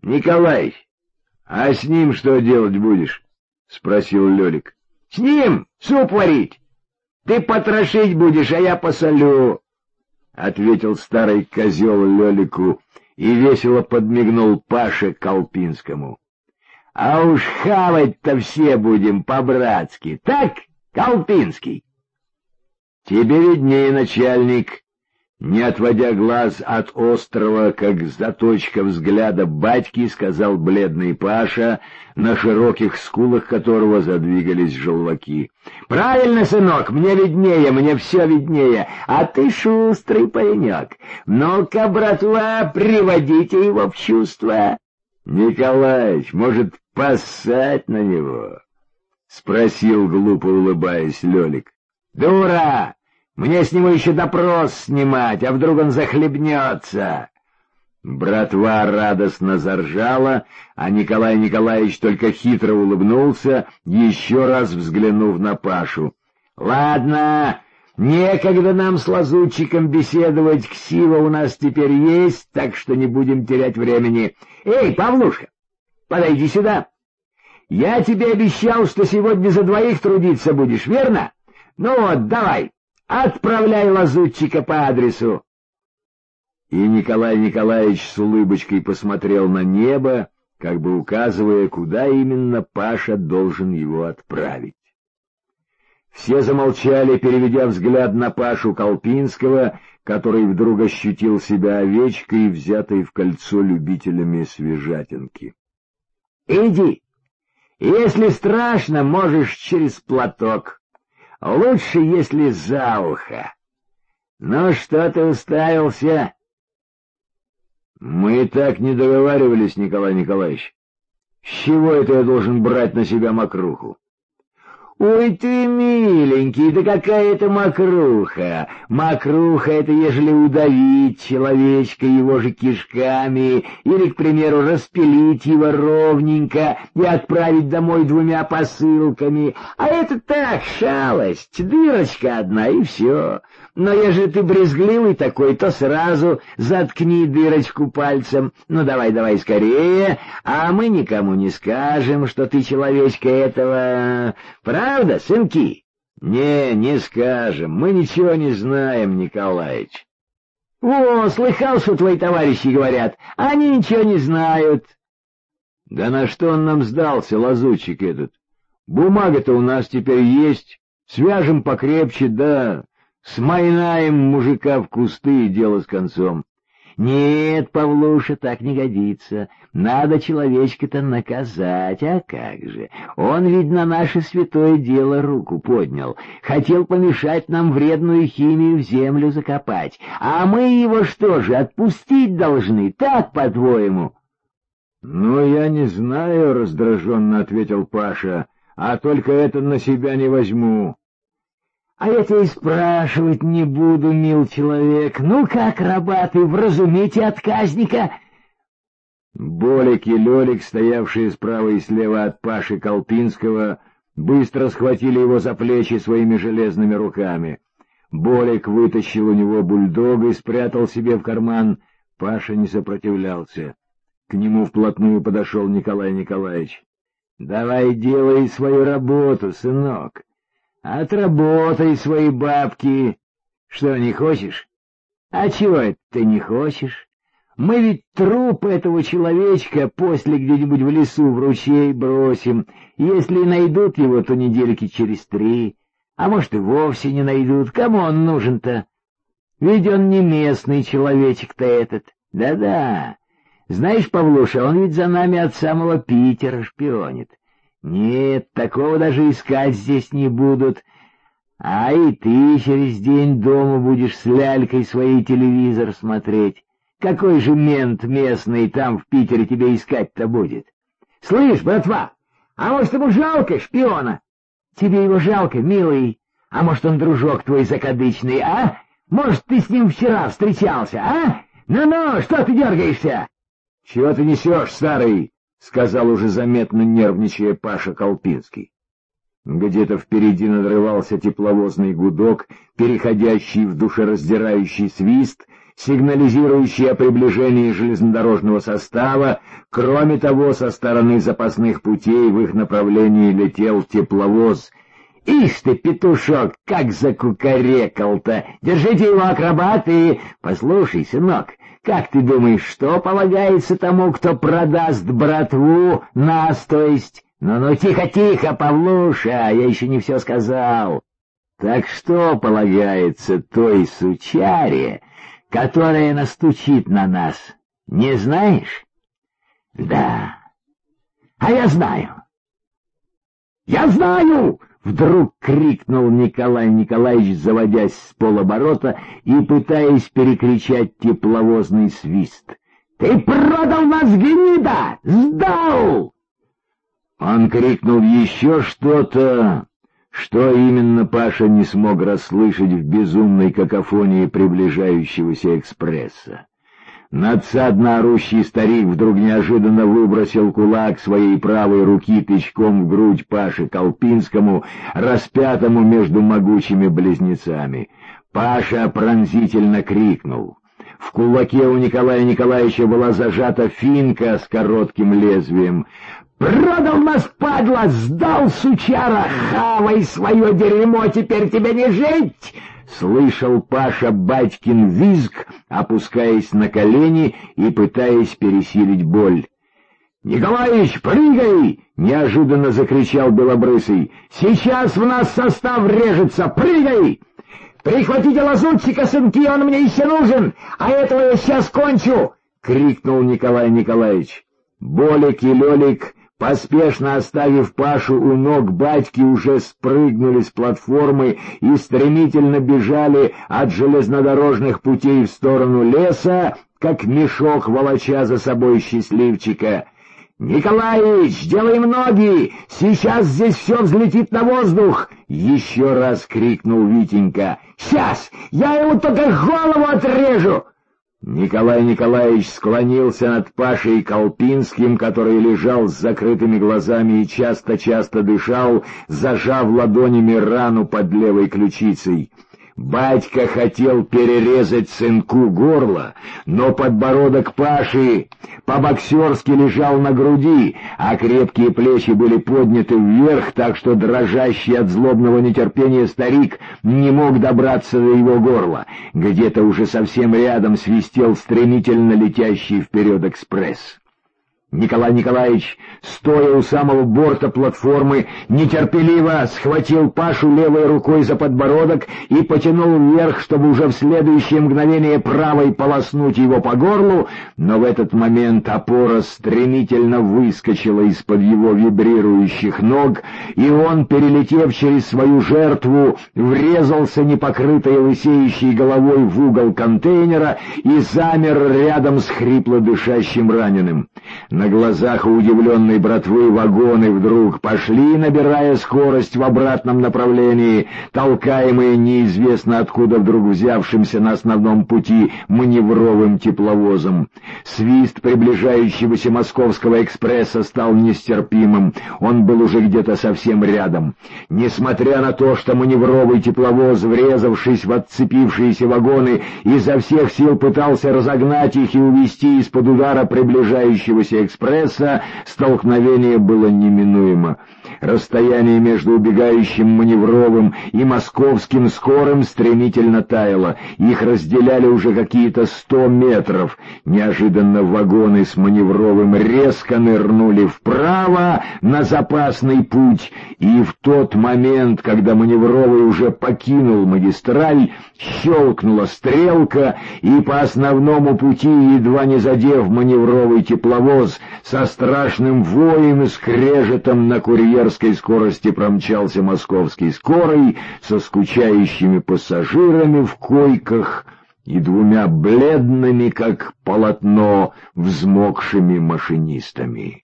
Николай, а с ним что делать будешь? — спросил Лёлик. — С ним суп варить. Ты потрошить будешь, а я посолю, — ответил старый козел Лёлику и весело подмигнул Паше Колпинскому. — А уж хавать-то все будем по-братски, так, Колпинский? — Тебе виднее, начальник. Не отводя глаз от острого, как заточка взгляда батьки, сказал бледный Паша, на широких скулах которого задвигались желваки. — Правильно, сынок, мне виднее, мне все виднее, а ты шустрый паренек. Ну-ка, братва, приводите его в чувство. — Николаич, может, поссать на него? — спросил, глупо улыбаясь, Лёлик. — Дура! Мне с него еще допрос снимать, а вдруг он захлебнется. Братва радостно заржала, а Николай Николаевич только хитро улыбнулся, еще раз взглянув на Пашу. — Ладно, некогда нам с лазутчиком беседовать, ксива у нас теперь есть, так что не будем терять времени. Эй, Павлушка, подойди сюда. Я тебе обещал, что сегодня за двоих трудиться будешь, верно? Ну вот, давай. Отправляй лазутчика по адресу. И Николай Николаевич с улыбочкой посмотрел на небо, как бы указывая, куда именно Паша должен его отправить. Все замолчали, переведя взгляд на Пашу Колпинского, который вдруг ощутил себя овечкой, взятой в кольцо любителями свежатинки. — Иди, если страшно, можешь через платок. Лучше, если за ухо. Ну, что ты уставился? Мы и так не договаривались, Николай Николаевич. С чего это я должен брать на себя мокруху? Ой ты, миленький, да какая это мокруха! Мокруха — это ежели удавить человечка его же кишками, или, к примеру, распилить его ровненько и отправить домой 2 посылками. А это так, шалость, дырочка одна, и все. Но ежели ты брезгливый такой, то сразу заткни дырочку пальцем. Ну, давай скорее, а мы никому не скажем, что ты человечка этого... Правда, сынки? Не скажем, мы ничего не знаем, Николаич. О, слыхал, что твои товарищи говорят, они ничего не знают. Да на что он нам сдался, лазутчик этот? Бумага-то у нас теперь есть, свяжем покрепче, да... Смайнаем мужика в кусты, и дело с концом. Нет, Павлуша, так не годится. Надо человечка-то наказать, а как же? Он ведь на наше святое дело руку поднял. Хотел помешать нам вредную химию в землю закопать. А мы его что же, отпустить должны, так, по-твоему? — Ну, я не знаю, — раздраженно ответил Паша, — а только это на себя не возьму. — А я тебя и спрашивать не буду, мил человек. Ну как, раба, ты вразумите отказника? Болик и Лёлик, стоявшие справа и слева от Паши Колпинского, быстро схватили его за плечи своими железными руками. Болик вытащил у него бульдога и спрятал себе в карман. Паша не сопротивлялся. К нему вплотную подошел Николай Николаевич. — Давай делай свою работу, сынок. Отработай свои бабки. Что, не хочешь? А чего это ты не хочешь? Мы ведь труп этого человечка после где-нибудь в лесу в ручей бросим. Если найдут его, то недельки через 3. А может, и вовсе не найдут. Кому он нужен-то? Ведь он не местный человечек-то этот. Да-да. Знаешь, Павлуша, он ведь за нами от самого Питера шпионит. Нет, такого даже искать здесь не будут. А и ты через день дома будешь с лялькой своей телевизор смотреть. Какой же мент местный там в Питере тебе искать-то будет? Слышь, братва, а может, ему жалко шпиона? Тебе его жалко, милый? А может, он дружок твой закадычный, а? Может, ты с ним вчера встречался, а? Ну-ну, что ты дергаешься? Чего ты несешь, старый? — сказал уже заметно нервничая Паша Колпинский. Где-то впереди надрывался тепловозный гудок, переходящий в душераздирающий свист, сигнализирующие о приближении железнодорожного состава. Кроме того, со стороны запасных путей в их направлении летел тепловоз. «Ишь ты, петушок, как закукарекал-то! Держите его, акробаты! Послушай, сынок, как ты думаешь, что полагается тому, кто продаст братву, нас, то есть? Ну-ну, тихо-тихо, Павлуша, я еще не все сказал. Так что полагается той сучаре, которая настучит на нас? Не знаешь?» «Да, а я знаю». «Я знаю!» — вдруг крикнул Николай Николаевич, заводясь с полоборота и пытаясь перекричать тепловозный свист. «Ты продал нас, гнида! Сдал!» Он крикнул еще что-то, что именно Паша не смог расслышать в безумной какофонии приближающегося экспресса. Надсадно орущий старик вдруг неожиданно выбросил кулак своей правой руки тычком в грудь Паше Колпинскому, распятому между могучими близнецами. Паша пронзительно крикнул. В кулаке у Николая Николаевича была зажата финка с коротким лезвием. «Продал нас, падла! Сдал, сучара! Хавай свое дерьмо! Теперь тебе не жить!» Слышал Паша батькин визг, опускаясь на колени и пытаясь пересилить боль. «Николаич, прыгай!» — неожиданно закричал Белобрысый. «Сейчас в нас состав режется! Прыгай! Прихватите лазутчика, сынки, он мне еще нужен, а этого я сейчас кончу!» — крикнул Николай Николаевич. Болик и Лёлик, поспешно оставив Пашу у ног батьки, уже спрыгнули с платформы и стремительно бежали от железнодорожных путей в сторону леса, как мешок волоча за собой счастливчика. «Николаич, делаем ноги! Сейчас здесь все взлетит на воздух!» — еще раз крикнул Витенька. «Сейчас! Я ему только голову отрежу!» Николай Николаевич склонился над Пашей Колпинским, который лежал с закрытыми глазами и часто-часто дышал, зажав ладонями рану под левой ключицей. Батька хотел перерезать сынку горло, но подбородок Паши по-боксерски лежал на груди, а крепкие плечи были подняты вверх, так что дрожащий от злобного нетерпения старик не мог добраться до его горла. Где-то уже совсем рядом свистел стремительно летящий вперед экспресс. Николай Николаевич, стоя у самого борта платформы, нетерпеливо схватил Пашу левой рукой за подбородок и потянул вверх, чтобы уже в следующее мгновение правой полоснуть его по горлу, но в этот момент опора стремительно выскочила из-под его вибрирующих ног, и он, перелетев через свою жертву, врезался непокрытой лысеющей головой в угол контейнера и замер рядом с хрипло дышащим раненым. На глазах у удивленной братвы вагоны вдруг пошли, набирая скорость в обратном направлении, толкаемые неизвестно откуда вдруг взявшимся на основном пути маневровым тепловозом. Свист приближающегося московского экспресса стал нестерпимым, он был уже где-то совсем рядом. Несмотря на то, что маневровый тепловоз, врезавшись в отцепившиеся вагоны, изо всех сил пытался разогнать их и увести из-под удара приближающегося экспресса, столкновение было неминуемо. Расстояние между убегающим маневровым и московским скорым стремительно таяло. Их разделяли уже какие-то 100 метров. Неожиданно вагоны с маневровым резко нырнули вправо на запасный путь, и в тот момент, когда маневровый уже покинул магистраль, щелкнула стрелка, и по основному пути, едва не задев маневровый тепловоз, со страшным воем и скрежетом на курьерской скорости промчался московский скорый со скучающими пассажирами в койках и двумя бледными, как полотно, взмокшими машинистами.